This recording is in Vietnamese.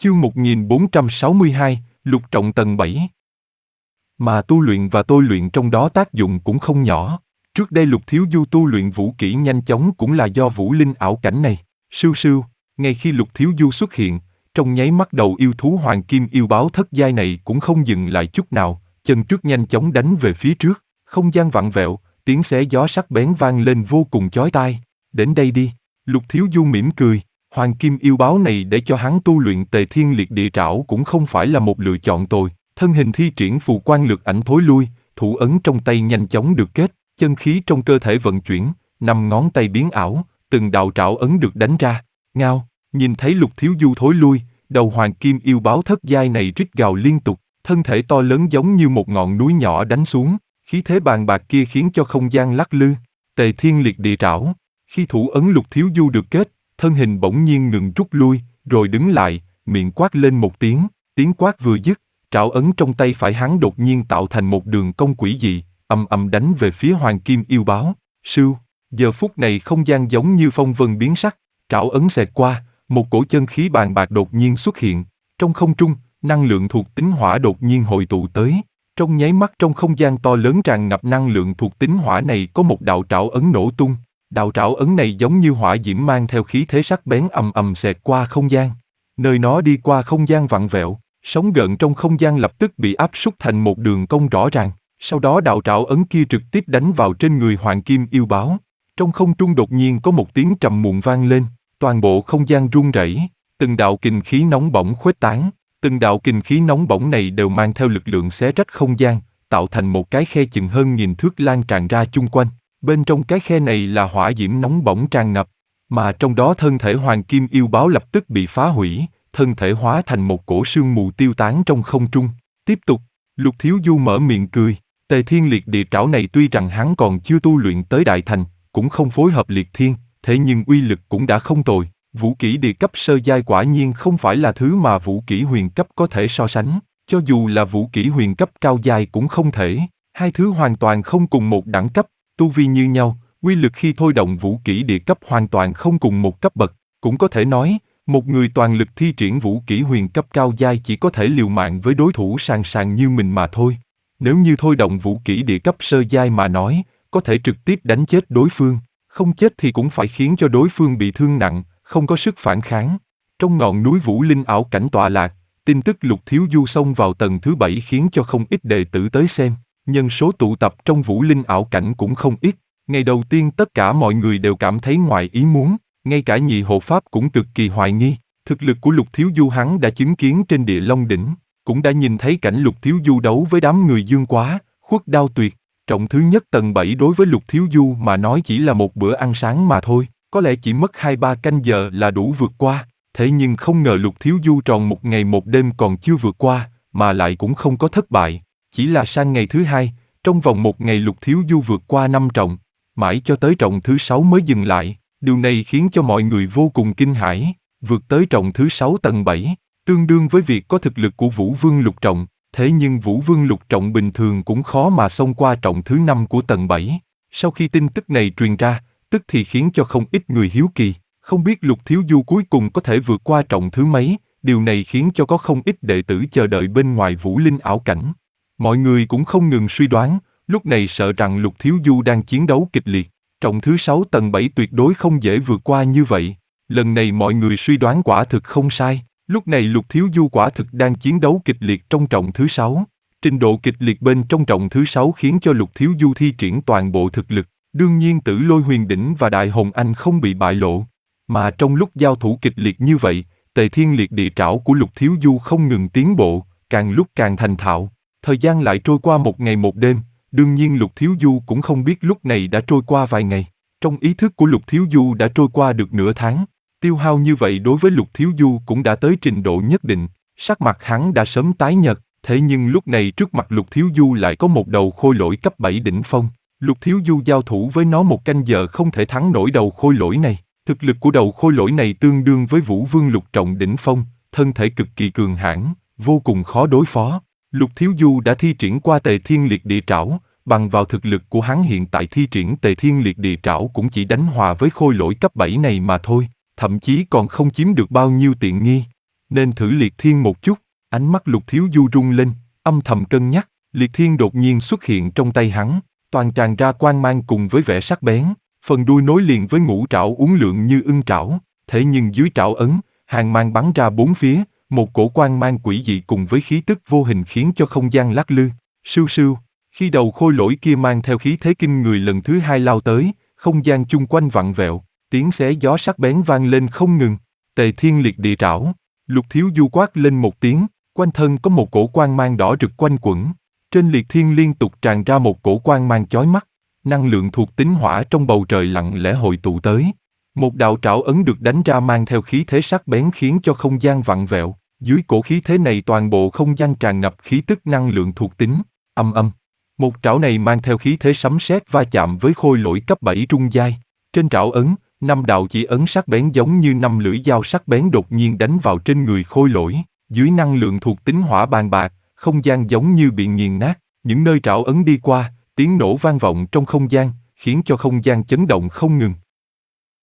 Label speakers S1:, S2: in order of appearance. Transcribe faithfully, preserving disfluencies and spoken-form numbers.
S1: Chương một nghìn bốn trăm sáu mươi hai, Lục Trọng tầng bảy. Mà tu luyện và tôi luyện trong đó tác dụng cũng không nhỏ. Trước đây Lục Thiếu Du tu luyện vũ kỹ nhanh chóng cũng là do vũ linh ảo cảnh này. Sưu sưu, ngay khi Lục Thiếu Du xuất hiện, trong nháy mắt đầu yêu thú hoàng kim yêu báo thất giai này cũng không dừng lại chút nào, chân trước nhanh chóng đánh về phía trước, không gian vặn vẹo, tiếng xé gió sắc bén vang lên vô cùng chói tai. Đến đây đi, Lục Thiếu Du mỉm cười. Hoàng kim yêu báo này để cho hắn tu luyện Tề Thiên Liệt Địa Trảo cũng không phải là một lựa chọn tồi. Thân hình thi triển phù quan lực ảnh thối lui, thủ ấn trong tay nhanh chóng được kết, chân khí trong cơ thể vận chuyển, năm ngón tay biến ảo, từng đạo trảo ấn được đánh ra. Ngao, nhìn thấy Lục Thiếu Du thối lui, đầu hoàng kim yêu báo thất giai này rít gào liên tục, thân thể to lớn giống như một ngọn núi nhỏ đánh xuống, khí thế bàn bạc kia khiến cho không gian lắc lư. Tề Thiên Liệt Địa Trảo, khi thủ ấn Lục Thiếu Du được kết, thân hình bỗng nhiên ngừng rút lui, rồi đứng lại, miệng quát lên một tiếng, tiếng quát vừa dứt, trảo ấn trong tay phải hắn đột nhiên tạo thành một đường cong quỷ dị, ầm ầm đánh về phía hoàng kim yêu báo. Sưu, giờ phút này không gian giống như phong vân biến sắc, trảo ấn xẹt qua, một cổ chân khí bàn bạc đột nhiên xuất hiện, trong không trung, năng lượng thuộc tính hỏa đột nhiên hội tụ tới, trong nháy mắt trong không gian to lớn tràn ngập năng lượng thuộc tính hỏa này có một đạo trảo ấn nổ tung. Đạo trảo ấn này giống như hỏa diễm mang theo khí thế sắc bén ầm ầm xẹt qua không gian. Nơi nó đi qua không gian vặn vẹo, sóng gợn trong không gian lập tức bị áp suất thành một đường cong rõ ràng. Sau đó đạo trảo ấn kia trực tiếp đánh vào trên người hoàng kim yêu báo. Trong không trung đột nhiên có một tiếng trầm muộn vang lên, toàn bộ không gian rung rẩy, từng đạo kình khí nóng bỏng khuếch tán, từng đạo kình khí nóng bỏng này đều mang theo lực lượng xé rách không gian, tạo thành một cái khe chừng hơn nghìn thước lan tràn ra chung quanh. Bên trong cái khe này là hỏa diễm nóng bỏng tràn ngập, mà trong đó thân thể hoàng kim yêu báo lập tức bị phá hủy, thân thể hóa thành một cổ sương mù tiêu tán trong không trung. Tiếp tục, Lục Thiếu Du mở miệng cười, Tề Thiên Liệt Địa Trảo này tuy rằng hắn còn chưa tu luyện tới đại thành, cũng không phối hợp liệt thiên, thế nhưng uy lực cũng đã không tồi. Vũ kỹ địa cấp sơ giai quả nhiên không phải là thứ mà vũ kỹ huyền cấp có thể so sánh, cho dù là vũ kỹ huyền cấp cao giai cũng không thể, hai thứ hoàn toàn không cùng một đẳng cấp. Tu vi như nhau, uy lực khi thôi động vũ kỹ địa cấp hoàn toàn không cùng một cấp bậc, cũng có thể nói, một người toàn lực thi triển vũ kỹ huyền cấp cao giai chỉ có thể liều mạng với đối thủ sàn sàn như mình mà thôi. Nếu như thôi động vũ kỹ địa cấp sơ giai mà nói, có thể trực tiếp đánh chết đối phương, không chết thì cũng phải khiến cho đối phương bị thương nặng, không có sức phản kháng. Trong ngọn núi Vũ Linh ảo cảnh tọa lạc, tin tức Lục Thiếu Du xông vào tầng thứ bảy khiến cho không ít đệ tử tới xem. Nhân số tụ tập trong Vũ Linh ảo cảnh cũng không ít. Ngày đầu tiên tất cả mọi người đều cảm thấy ngoài ý muốn, ngay cả nhị hộ pháp cũng cực kỳ hoài nghi. Thực lực của Lục Thiếu Du hắn đã chứng kiến trên Địa Long đỉnh, cũng đã nhìn thấy cảnh Lục Thiếu Du đấu với đám người Dương Quá, Khuất Đao Tuyệt. Trọng thứ nhất tầng bảy đối với Lục Thiếu Du mà nói chỉ là một bữa ăn sáng mà thôi, có lẽ chỉ mất hai ba canh giờ là đủ vượt qua. Thế nhưng không ngờ Lục Thiếu Du tròn một ngày một đêm còn chưa vượt qua, mà lại cũng không có thất bại. Chỉ là sang ngày thứ hai, trong vòng một ngày Lục Thiếu Du vượt qua năm trọng, mãi cho tới trọng thứ sáu mới dừng lại. Điều này khiến cho mọi người vô cùng kinh hãi. Vượt tới trọng thứ sáu tầng bảy, tương đương với việc có thực lực của Vũ Vương lục trọng. Thế nhưng Vũ Vương lục trọng bình thường cũng khó mà xông qua trọng thứ năm của tầng bảy. Sau khi tin tức này truyền ra, tức thì khiến cho không ít người hiếu kỳ, không biết Lục Thiếu Du cuối cùng có thể vượt qua trọng thứ mấy. Điều này khiến cho có không ít đệ tử chờ đợi bên ngoài Vũ Linh ảo cảnh. Mọi người cũng không ngừng suy đoán, lúc này sợ rằng Lục Thiếu Du đang chiến đấu kịch liệt. Trọng thứ sáu tầng bảy tuyệt đối không dễ vượt qua như vậy. Lần này mọi người suy đoán quả thực không sai. Lúc này Lục Thiếu Du quả thực đang chiến đấu kịch liệt trong trọng thứ sáu. Trình độ kịch liệt bên trong trọng thứ sáu khiến cho Lục Thiếu Du thi triển toàn bộ thực lực. Đương nhiên Tử Lôi Huyền Đỉnh và Đại Hồng Anh không bị bại lộ. Mà trong lúc giao thủ kịch liệt như vậy, Tề Thiên Liệt Địa Trảo của Lục Thiếu Du không ngừng tiến bộ, càng lúc càng thành thạo. Thời gian lại trôi qua một ngày một đêm, đương nhiên Lục Thiếu Du cũng không biết lúc này đã trôi qua vài ngày. Trong ý thức của Lục Thiếu Du đã trôi qua được nửa tháng. Tiêu hao như vậy đối với Lục Thiếu Du cũng đã tới trình độ nhất định. Sắc mặt hắn đã sớm tái nhợt, thế nhưng lúc này trước mặt Lục Thiếu Du lại có một đầu khôi lỗi cấp bảy đỉnh phong. Lục Thiếu Du giao thủ với nó một canh giờ không thể thắng nổi đầu khôi lỗi này. Thực lực của đầu khôi lỗi này tương đương với Vũ Vương lục trọng đỉnh phong, thân thể cực kỳ cường hãn, vô cùng khó đối phó. Lục Thiếu Du đã thi triển qua Tề Thiên Liệt Địa Trảo, bằng vào thực lực của hắn hiện tại thi triển Tề Thiên Liệt Địa Trảo cũng chỉ đánh hòa với khôi lỗi cấp bảy này mà thôi, thậm chí còn không chiếm được bao nhiêu tiện nghi. nên thử liệt thiên một chút. Ánh mắt Lục Thiếu Du rung lên, âm thầm cân nhắc. Liệt thiên đột nhiên xuất hiện trong tay hắn, toàn tràn ra quang mang cùng với vẻ sắc bén, phần đuôi nối liền với ngũ trảo uốn lượn như ưng trảo, thế nhưng dưới trảo ấn, hàng mang bắn ra bốn phía, một cổ quang mang quỷ dị cùng với khí tức vô hình khiến cho không gian lắc lư. Sưu sưu, khi đầu khôi lỗi kia mang theo khí thế kinh người lần thứ hai lao tới, không gian chung quanh vặn vẹo, tiếng xé gió sắc bén vang lên không ngừng. Tề thiên liệt địa trảo, Lục Thiếu Du quát lên một tiếng, quanh thân có một cổ quang mang đỏ rực quanh quẩn. Trên liệt thiên liên tục tràn ra một cổ quang mang chói mắt, năng lượng thuộc tính hỏa trong bầu trời lặng lẽ hội tụ tới. Một đạo trảo ấn được đánh ra mang theo khí thế sắc bén khiến cho không gian vặn vẹo. Dưới cổ khí thế này toàn bộ không gian tràn ngập khí tức năng lượng thuộc tính. Âm âm. Một trảo này mang theo khí thế sấm sét va chạm với khôi lỗi cấp bảy trung giai. Trên trảo ấn, năm đạo chỉ ấn sắc bén giống như năm lưỡi dao sắc bén đột nhiên đánh vào trên người khôi lỗi. Dưới năng lượng thuộc tính hỏa bàn bạc, không gian giống như bị nghiền nát. Những nơi trảo ấn đi qua, tiếng nổ vang vọng trong không gian, khiến cho không gian chấn động không ngừng.